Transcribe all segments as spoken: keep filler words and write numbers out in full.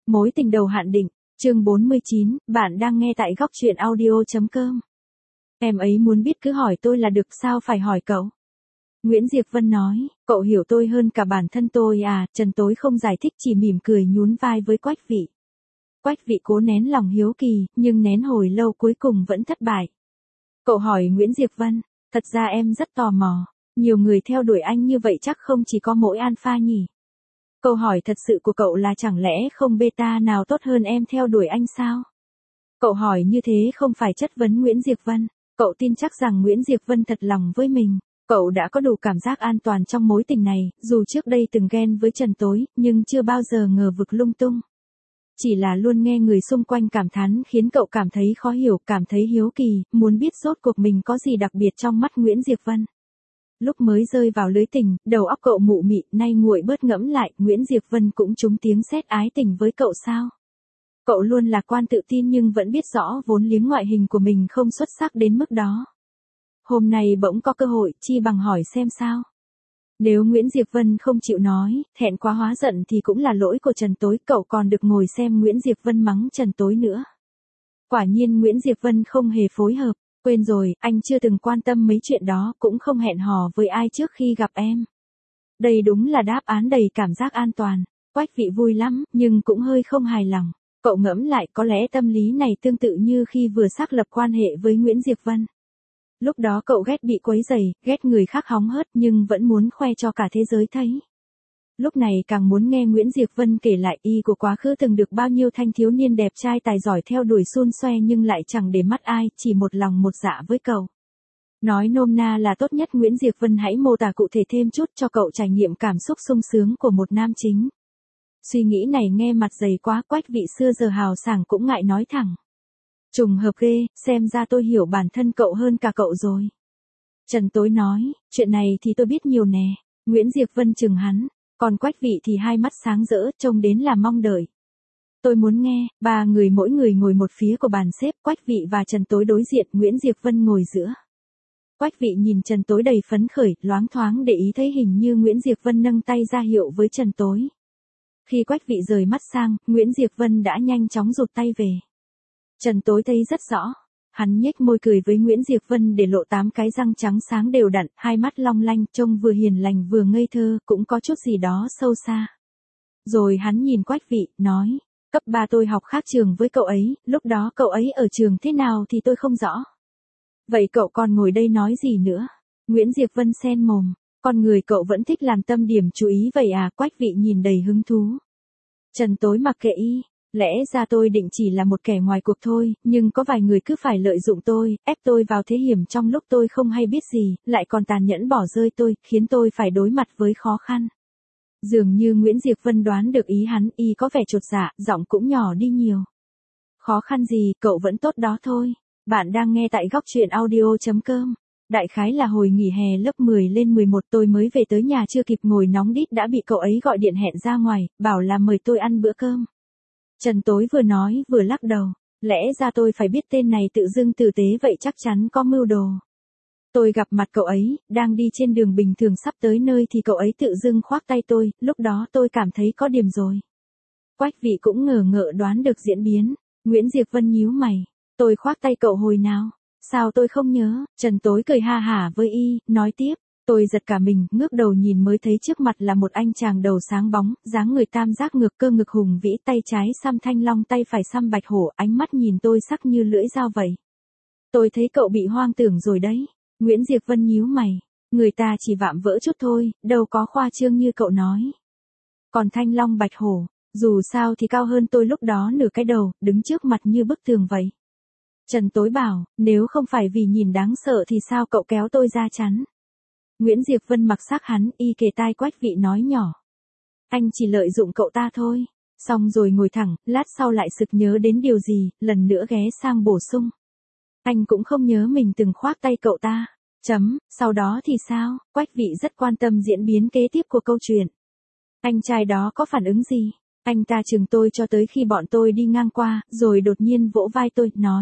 Mối tình đầu hạn định, chương bốn mươi chín, bạn đang nghe tại góc truyện audio.com. Em ấy muốn biết cứ hỏi tôi là được, sao phải hỏi cậu? Nguyễn Diệp Vân nói, cậu hiểu tôi hơn cả bản thân tôi à, Trần Tối không giải thích, chỉ mỉm cười nhún vai với Quách Vị. Quách Vị cố nén lòng hiếu kỳ, nhưng nén hồi lâu cuối cùng vẫn thất bại. Cậu hỏi Nguyễn Diệp Vân, thật ra em rất tò mò, nhiều người theo đuổi anh như vậy chắc không chỉ có mỗi Alpha nhỉ? Câu hỏi thật sự của cậu là chẳng lẽ không beta nào tốt hơn em theo đuổi anh sao? Cậu hỏi như thế không phải chất vấn Nguyễn Diệp Vân, cậu tin chắc rằng Nguyễn Diệp Vân thật lòng với mình. Cậu đã có đủ cảm giác an toàn trong mối tình này, dù trước đây từng ghen với Trần Tối, nhưng chưa bao giờ ngờ vực lung tung. Chỉ là luôn nghe người xung quanh cảm thán khiến cậu cảm thấy khó hiểu, cảm thấy hiếu kỳ, muốn biết rốt cuộc mình có gì đặc biệt trong mắt Nguyễn Diệp Vân. Lúc mới rơi vào lưới tình, đầu óc cậu mụ mị, nay nguội bớt ngẫm lại, Nguyễn Diệp Vân cũng trúng tiếng sét ái tình với cậu sao? Cậu luôn lạc quan tự tin nhưng vẫn biết rõ vốn liếng ngoại hình của mình không xuất sắc đến mức đó. Hôm nay bỗng có cơ hội, chi bằng hỏi xem sao. Nếu Nguyễn Diệp Vân không chịu nói, thẹn quá hóa giận thì cũng là lỗi của Trần Tối, cậu còn được ngồi xem Nguyễn Diệp Vân mắng Trần Tối nữa. Quả nhiên Nguyễn Diệp Vân không hề phối hợp, quên rồi, anh chưa từng quan tâm mấy chuyện đó, cũng không hẹn hò với ai trước khi gặp em. Đây đúng là đáp án đầy cảm giác an toàn. Quách Vị vui lắm, nhưng cũng hơi không hài lòng. Cậu ngẫm lại, có lẽ tâm lý này tương tự như khi vừa xác lập quan hệ với Nguyễn Diệp Vân. Lúc đó cậu ghét bị quấy rầy, ghét người khác hóng hớt nhưng vẫn muốn khoe cho cả thế giới thấy. Lúc này càng muốn nghe Nguyễn Diệp Vân kể lại y của quá khứ từng được bao nhiêu thanh thiếu niên đẹp trai tài giỏi theo đuổi xun xoe nhưng lại chẳng để mắt ai, chỉ một lòng một dạ với cậu. Nói nôm na là tốt nhất Nguyễn Diệp Vân hãy mô tả cụ thể thêm chút cho cậu trải nghiệm cảm xúc sung sướng của một nam chính. Suy nghĩ này nghe mặt dày quá, Quách Vị xưa giờ hào sảng cũng ngại nói thẳng. Trùng hợp ghê, xem ra tôi hiểu bản thân cậu hơn cả cậu rồi. Trần Tối nói, chuyện này thì tôi biết nhiều nè. Nguyễn Diệp Vân chừng hắn, còn Quách Vị thì hai mắt sáng rỡ, trông đến là mong đợi. Tôi muốn nghe. Ba người mỗi người ngồi một phía của bàn xếp, Quách Vị và Trần Tối đối diện, Nguyễn Diệp Vân ngồi giữa. Quách Vị nhìn Trần Tối đầy phấn khởi, loáng thoáng để ý thấy hình như Nguyễn Diệp Vân nâng tay ra hiệu với Trần Tối. Khi Quách Vị rời mắt sang, Nguyễn Diệp Vân đã nhanh chóng rụt tay về. Trần Tối thấy rất rõ. Hắn nhếch môi cười với Nguyễn Diệp Vân để lộ tám cái răng trắng sáng đều đặn, hai mắt long lanh, trông vừa hiền lành vừa ngây thơ, cũng có chút gì đó sâu xa. Rồi hắn nhìn Quách Vị, nói, cấp ba tôi học khác trường với cậu ấy, lúc đó cậu ấy ở trường thế nào thì tôi không rõ. Vậy cậu còn ngồi đây nói gì nữa? Nguyễn Diệp Vân sen mồm, con người cậu vẫn thích làm tâm điểm chú ý vậy à? Quách Vị nhìn đầy hứng thú. Trần Tối mặc kệ y. Lẽ ra tôi định chỉ là một kẻ ngoài cuộc thôi, nhưng có vài người cứ phải lợi dụng tôi, ép tôi vào thế hiểm trong lúc tôi không hay biết gì, lại còn tàn nhẫn bỏ rơi tôi, khiến tôi phải đối mặt với khó khăn. Dường như Nguyễn Diệp Vân đoán được ý hắn, y có vẻ chột dạ, giọng cũng nhỏ đi nhiều. Khó khăn gì, cậu vẫn tốt đó thôi. Bạn đang nghe tại góc truyện audio.com. Đại khái là hồi nghỉ hè lớp mười lên mười một tôi mới về tới nhà chưa kịp ngồi nóng đít đã bị cậu ấy gọi điện hẹn ra ngoài, bảo là mời tôi ăn bữa cơm. Trần Tối vừa nói vừa lắc đầu, lẽ ra tôi phải biết tên này tự dưng tử tế vậy chắc chắn có mưu đồ. Tôi gặp mặt cậu ấy, đang đi trên đường bình thường sắp tới nơi thì cậu ấy tự dưng khoác tay tôi, lúc đó tôi cảm thấy có điểm rồi. Quách Vị cũng ngờ ngợ đoán được diễn biến, Nguyễn Diệp Vân nhíu mày, tôi khoác tay cậu hồi nào? Sao tôi không nhớ? Trần Tối cười ha hả với y, nói tiếp. Tôi giật cả mình, ngước đầu nhìn mới thấy trước mặt là một anh chàng đầu sáng bóng, dáng người tam giác ngược cơ ngực hùng vĩ, tay trái xăm thanh long, tay phải xăm bạch hổ, ánh mắt nhìn tôi sắc như lưỡi dao vậy. Tôi thấy cậu bị hoang tưởng rồi đấy. Nguyễn Diệp Vân nhíu mày, người ta chỉ vạm vỡ chút thôi, đâu có khoa trương như cậu nói. Còn thanh long bạch hổ, dù sao thì cao hơn tôi lúc đó nửa cái đầu, đứng trước mặt như bức tường vậy. Trần Tối bảo, nếu không phải vì nhìn đáng sợ thì sao cậu kéo tôi ra chắn. Nguyễn Diệp Vân mặc sắc hắn, y kề tai Quách Vị nói nhỏ. Anh chỉ lợi dụng cậu ta thôi. Xong rồi ngồi thẳng, lát sau lại sực nhớ đến điều gì, lần nữa ghé sang bổ sung. Anh cũng không nhớ mình từng khoác tay cậu ta. Chấm, sau đó thì sao? Quách Vị rất quan tâm diễn biến kế tiếp của câu chuyện. Anh trai đó có phản ứng gì? Anh ta chừng tôi cho tới khi bọn tôi đi ngang qua, rồi đột nhiên vỗ vai tôi, nói.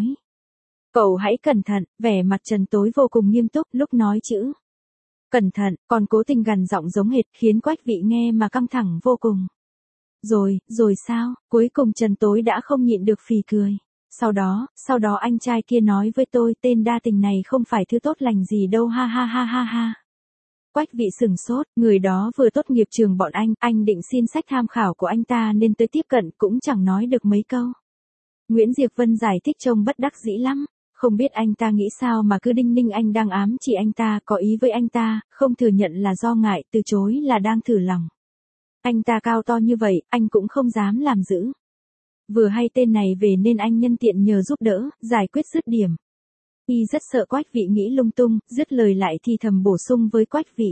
Cậu hãy cẩn thận, vẻ mặt Trần Tối vô cùng nghiêm túc lúc nói chữ. Cẩn thận, còn cố tình gằn giọng giống hệt khiến Quách Vị nghe mà căng thẳng vô cùng. Rồi, rồi sao? Cuối cùng Trần Tối đã không nhịn được phì cười. Sau đó, sau đó anh trai kia nói với tôi tên đa tình này không phải thứ tốt lành gì đâu ha ha ha ha ha. Quách Vị sửng sốt, người đó vừa tốt nghiệp trường bọn anh, anh định xin sách tham khảo của anh ta nên tới tiếp cận cũng chẳng nói được mấy câu. Nguyễn Diệp Vân giải thích trông bất đắc dĩ lắm, không biết anh ta nghĩ sao mà cứ đinh ninh anh đang ám chỉ anh ta, có ý với anh ta, không thừa nhận là do ngại, từ chối là đang thử lòng. Anh ta cao to như vậy, anh cũng không dám làm dữ. Vừa hay tên này về nên anh nhân tiện nhờ giúp đỡ, giải quyết dứt điểm. Y rất sợ Quách Vị nghĩ lung tung, dứt lời lại thì thầm bổ sung với Quách Vị.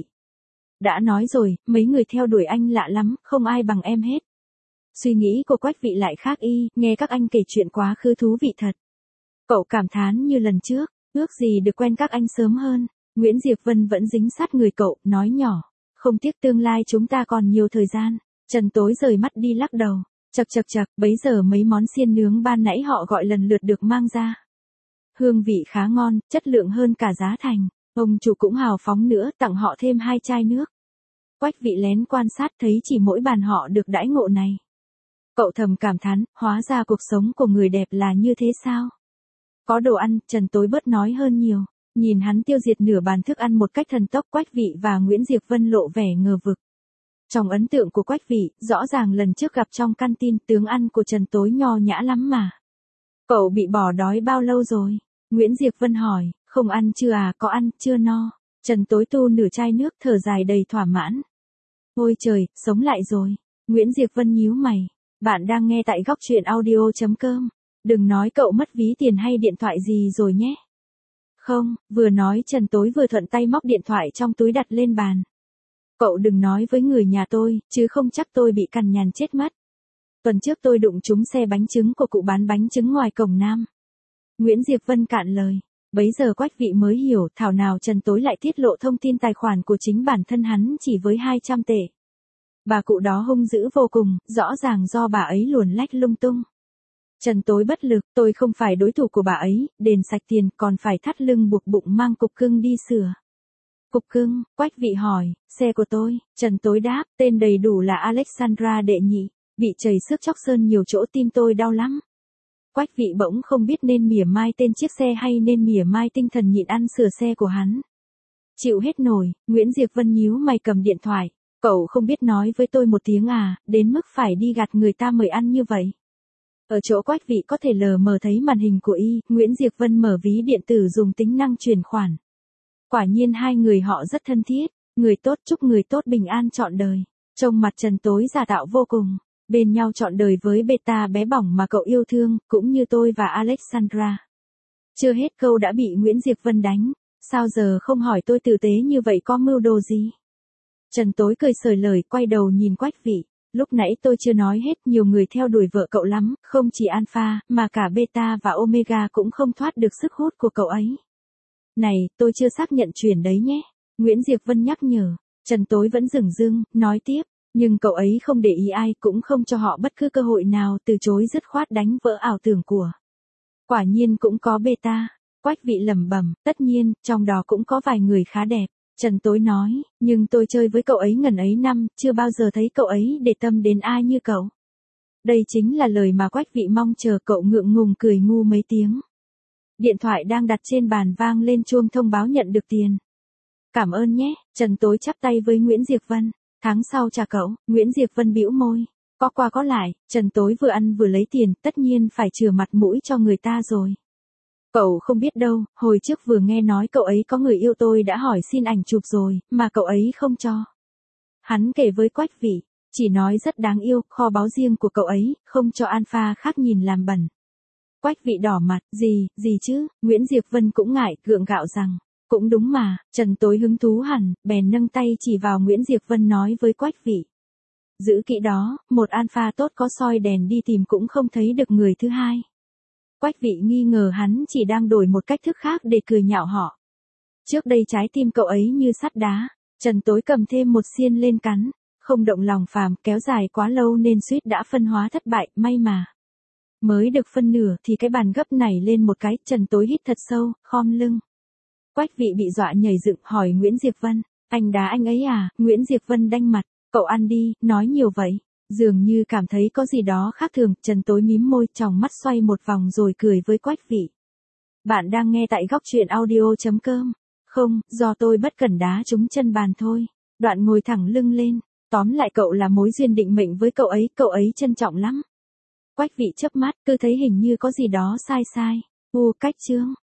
Đã nói rồi, mấy người theo đuổi anh lạ lắm, không ai bằng em hết. Suy nghĩ của Quách Vị lại khác y, nghe các anh kể chuyện quá khứ thú vị thật. Cậu cảm thán như lần trước, ước gì được quen các anh sớm hơn. Nguyễn Diệp Vân vẫn dính sát người cậu, nói nhỏ. Không tiếc tương lai chúng ta còn nhiều thời gian. Trần Tối rời mắt đi lắc đầu. Chậc chậc chậc, bấy giờ mấy món xiên nướng ban nãy họ gọi lần lượt được mang ra. Hương vị khá ngon, chất lượng hơn cả giá thành. Ông chủ cũng hào phóng nữa, tặng họ thêm hai chai nước. Quách Vị lén quan sát thấy chỉ mỗi bàn họ được đãi ngộ này. Cậu thầm cảm thán, hóa ra cuộc sống của người đẹp là như thế sao? Có đồ ăn, Trần Tối bớt nói hơn nhiều. Nhìn hắn tiêu diệt nửa bàn thức ăn một cách thần tốc, Quách Vị và Nguyễn Diệp Vân lộ vẻ ngờ vực. Trong ấn tượng của Quách Vị, rõ ràng lần trước gặp trong canteen tướng ăn của Trần Tối nho nhã lắm mà. Cậu bị bỏ đói bao lâu rồi? Nguyễn Diệp Vân hỏi, không ăn chưa à, có ăn, chưa no. Trần Tối tu nửa chai nước thở dài đầy thỏa mãn. Ôi trời, sống lại rồi. Nguyễn Diệp Vân nhíu mày. Bạn đang nghe tại góc truyện audio chấm com. Đừng nói cậu mất ví tiền hay điện thoại gì rồi nhé. Không, vừa nói Trần Tối vừa thuận tay móc điện thoại trong túi đặt lên bàn. Cậu đừng nói với người nhà tôi, chứ không chắc tôi bị cằn nhằn chết mất. Tuần trước tôi đụng trúng xe bánh trứng của cụ bán bánh trứng ngoài cổng Nam. Nguyễn Diệp Vân cạn lời. Bấy giờ Quách Vị mới hiểu thảo nào Trần Tối lại tiết lộ thông tin tài khoản của chính bản thân hắn chỉ với hai trăm tệ. Bà cụ đó hung dữ vô cùng, rõ ràng do bà ấy luồn lách lung tung. Trần Tối bất lực, tôi không phải đối thủ của bà ấy, đền sạch tiền còn phải thắt lưng buộc bụng mang cục cưng đi sửa. Cục cưng, Quách Vị hỏi, xe của tôi, Trần Tối đáp, tên đầy đủ là Alexandra đệ nhị, bị chảy xước chóc sơn nhiều chỗ tim tôi đau lắm. Quách Vị bỗng không biết nên mỉa mai tên chiếc xe hay nên mỉa mai tinh thần nhịn ăn sửa xe của hắn. Chịu hết nổi, Nguyễn Diệp Vân nhíu mày cầm điện thoại, cậu không biết nói với tôi một tiếng à, đến mức phải đi gạt người ta mời ăn như vậy. Ở chỗ Quách Vị có thể lờ mờ thấy màn hình của y, Nguyễn Diệp Vân mở ví điện tử dùng tính năng chuyển khoản. Quả nhiên hai người họ rất thân thiết, người tốt chúc người tốt bình an trọn đời. Trông mặt Trần Tối giả tạo vô cùng, bên nhau trọn đời với beta bé bỏng mà cậu yêu thương, cũng như tôi và Alexandra. Chưa hết câu đã bị Nguyễn Diệp Vân đánh, sao giờ không hỏi tôi tử tế như vậy có mưu đồ gì? Trần Tối cười sởi lời quay đầu nhìn Quách Vị. Lúc nãy tôi chưa nói hết, nhiều người theo đuổi vợ cậu lắm, không chỉ alpha, mà cả beta và omega cũng không thoát được sức hút của cậu ấy. Này, tôi chưa xác nhận chuyện đấy nhé. Nguyễn Diệp Vân nhắc nhở. Trần Tối vẫn dửng dưng, nói tiếp, nhưng cậu ấy không để ý ai, cũng không cho họ bất cứ cơ hội nào, từ chối dứt khoát đánh vỡ ảo tưởng của. Quả nhiên cũng có beta. Quách Vị lẩm bẩm, tất nhiên, trong đó cũng có vài người khá đẹp. Trần Tối nói, nhưng tôi chơi với cậu ấy ngần ấy năm, chưa bao giờ thấy cậu ấy để tâm đến ai như cậu. Đây chính là lời mà Quách Vị mong chờ, cậu ngượng ngùng cười ngu mấy tiếng. Điện thoại đang đặt trên bàn vang lên chuông thông báo nhận được tiền. Cảm ơn nhé, Trần Tối chắp tay với Nguyễn Diệp Vân. Tháng sau trả cậu, Nguyễn Diệp Vân bĩu môi. Có qua có lại, Trần Tối vừa ăn vừa lấy tiền, tất nhiên phải chừa mặt mũi cho người ta rồi. Cậu không biết đâu, hồi trước vừa nghe nói cậu ấy có người yêu tôi đã hỏi xin ảnh chụp rồi, mà cậu ấy không cho. Hắn kể với Quách Vị, chỉ nói rất đáng yêu, kho báu riêng của cậu ấy, không cho alpha khác nhìn làm bẩn. Quách Vị đỏ mặt, gì, gì chứ, Nguyễn Diệp Vân cũng ngại, gượng gạo rằng, cũng đúng mà, Trần Tối hứng thú hẳn, bèn nâng tay chỉ vào Nguyễn Diệp Vân nói với Quách Vị. Giữ kỹ đó, một alpha tốt có soi đèn đi tìm cũng không thấy được người thứ hai. Quách Vị nghi ngờ hắn chỉ đang đổi một cách thức khác để cười nhạo họ. Trước đây trái tim cậu ấy như sắt đá, Trần Tối cầm thêm một xiên lên cắn, không động lòng phàm, kéo dài quá lâu nên suýt đã phân hóa thất bại, may mà. Mới được phân nửa thì cái bàn gấp này lên một cái, Trần Tối hít thật sâu, khom lưng. Quách Vị bị dọa nhảy dựng hỏi Nguyễn Diệp Vân, anh đá anh ấy à? Nguyễn Diệp Vân đanh mặt, cậu ăn đi, nói nhiều vậy. Dường như cảm thấy có gì đó khác thường, Trần tối mím môi, tròng mắt xoay một vòng rồi cười với Quách Vị. Bạn đang nghe tại góc truyện audio.com. Không, do tôi bất cẩn đá trúng chân bàn thôi. Đoạn ngồi thẳng lưng lên. Tóm lại cậu là mối duyên định mệnh với cậu ấy, cậu ấy trân trọng lắm. Quách Vị chớp mắt, cứ thấy hình như có gì đó sai sai. U cách chương.